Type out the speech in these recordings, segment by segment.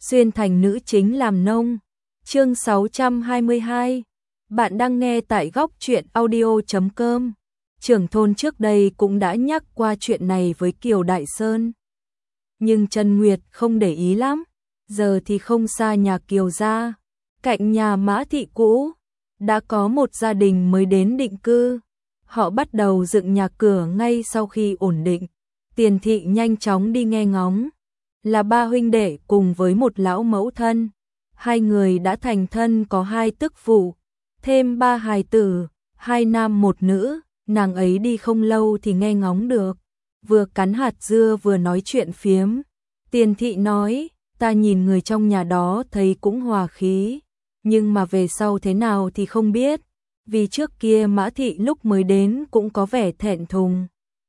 xuyên thành nữ chính làm nông. Chương 622. Bạn đang nghe tại góc truyện audio.com. Trưởng thôn trước đây cũng đã nhắc qua chuyện này với Kiều Đại Sơn. Nhưng Trần Nguyệt không để ý lắm, giờ thì không xa nhà Kiều gia, cạnh nhà Mã thị cũ, đã có một gia đình mới đến định cư. Họ bắt đầu dựng nhà cửa ngay sau khi ổn định. Tiền thị nhanh chóng đi nghe ngóng. Là ba huynh đệ cùng với một lão mẫu thân. Hai người đã thành thân có 2 tức phụ, thêm 3 hài tử, 2 nam 1 nữ. Nàng ấy đi không lâu thì nghe ngóng được. Vừa cắn hạt dưa vừa nói chuyện phiếm. Tiền thị nói, ta nhìn người trong nhà đó thấy cũng hòa khí, nhưng mà về sau thế nào thì không biết. Vì trước kia Mã thị lúc mới đến cũng có vẻ thẹn thùng,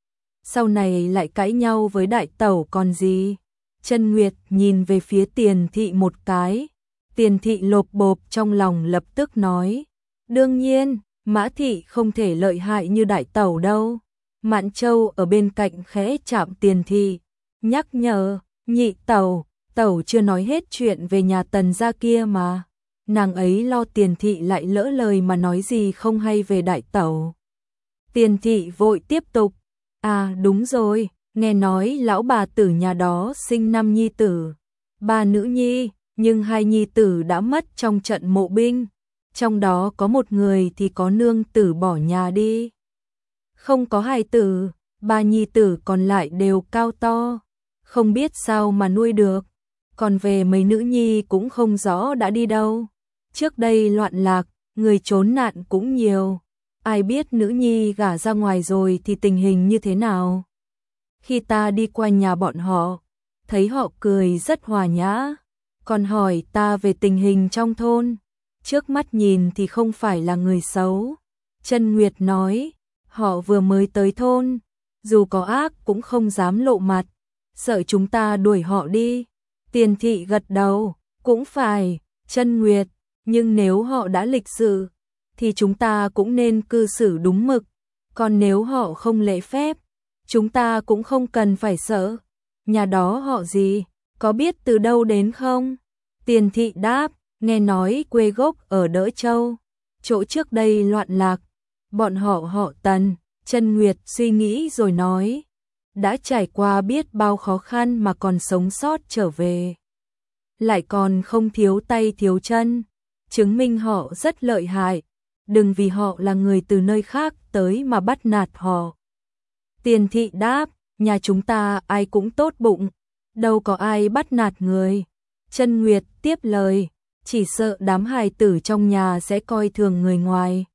sau này lại cãi nhau với đại tẩu còn gì. Trần Nguyệt nhìn về phía Tiền thị một cái. Tiền thị lộp bộp trong lòng lập tức nói, đương nhiên, Mã thị không thể lợi hại như đại tẩu đâu. Mạn Châu ở bên cạnh khẽ chạm Tiền thị, nhắc nhở, nhị tẩu, tẩu chưa nói hết chuyện về nhà Tần gia kia mà. Nàng ấy lo Tiền thị lại lỡ lời mà nói gì không hay về đại tẩu. Tiền thị vội tiếp tục, à đúng rồi, nghe nói lão bà tử nhà đó sinh 5 nhi tử, 3 nữ nhi, nhưng 2 nhi tử đã mất trong trận mộ binh, trong đó có một người thì có nương tử bỏ nhà đi, không có hài tử, 3 nhi tử còn lại đều cao to, không biết sao mà nuôi được, còn về mấy nữ nhi cũng không rõ đã đi đâu. Trước đây loạn lạc, người trốn nạn cũng nhiều, ai biết nữ nhi gả ra ngoài rồi thì tình hình như thế nào. Khi ta đi qua nhà bọn họ, thấy họ cười rất hòa nhã, còn hỏi ta về tình hình trong thôn. Trước mắt nhìn thì không phải là người xấu. Trần Nguyệt nói, họ vừa mới tới thôn, dù có ác cũng không dám lộ mặt, sợ chúng ta đuổi họ đi. Tiền thị gật đầu, cũng phải, Trần Nguyệt, nhưng nếu họ đã lịch sự, thì chúng ta cũng nên cư xử đúng mực, còn nếu họ không lễ phép, chúng ta cũng không cần phải sợ. Nhà đó họ gì, có biết từ đâu đến không? Tiền thị đáp, nghe nói quê gốc ở Đỡ Châu, chỗ trước đây loạn lạc, bọn họ Tần. Trần Nguyệt suy nghĩ rồi nói, đã trải qua biết bao khó khăn mà còn sống sót trở về, lại còn không thiếu tay thiếu chân, chứng minh họ rất lợi hại, đừng vì họ là người từ nơi khác tới mà bắt nạt họ. Tiền thị đáp, nhà chúng ta ai cũng tốt bụng, đâu có ai bắt nạt người. Trần Nguyệt tiếp lời, chỉ sợ đám hài tử trong nhà sẽ coi thường người ngoài.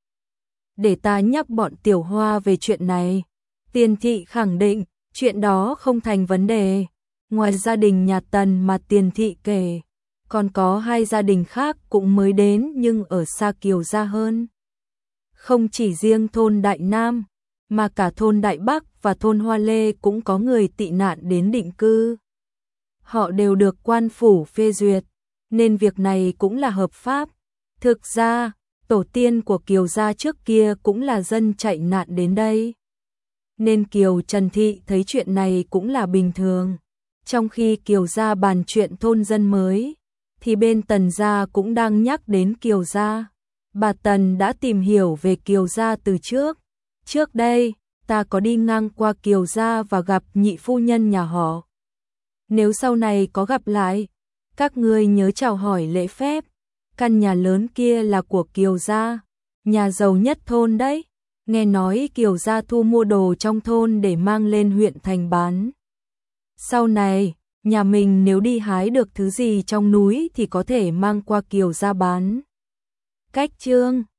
Để ta nhắc bọn Tiểu Hoa về chuyện này. Tiền thị khẳng định, chuyện đó không thành vấn đề. Ngoài gia đình nhà Tần mà Tiền thị kể, còn có 2 gia đình khác cũng mới đến nhưng ở xa Kiều gia hơn. Không chỉ riêng thôn Đại Nam, mà cả thôn Đại Bắc và thôn Hoa Lê cũng có người tị nạn đến định cư. Họ đều được quan phủ phê duyệt, nên việc này cũng là hợp pháp. Thực ra, tổ tiên của Kiều gia trước kia cũng là dân chạy nạn đến đây, nên Kiều Trần thị thấy chuyện này cũng là bình thường. Trong khi Kiều gia bàn chuyện thôn dân mới, thì bên Tần gia cũng đang nhắc đến Kiều gia. Bà Tần đã tìm hiểu về Kiều gia từ trước. Trước đây, ta có đi ngang qua Kiều gia và gặp nhị phu nhân nhà họ. Nếu sau này có gặp lại, các ngươi nhớ chào hỏi lễ phép. Căn nhà lớn kia là của Kiều gia, nhà giàu nhất thôn đấy. Nghe nói Kiều gia thu mua đồ trong thôn để mang lên huyện thành bán. Sau này, nhà mình nếu đi hái được thứ gì trong núi thì có thể mang qua Kiều gia bán. Cách chương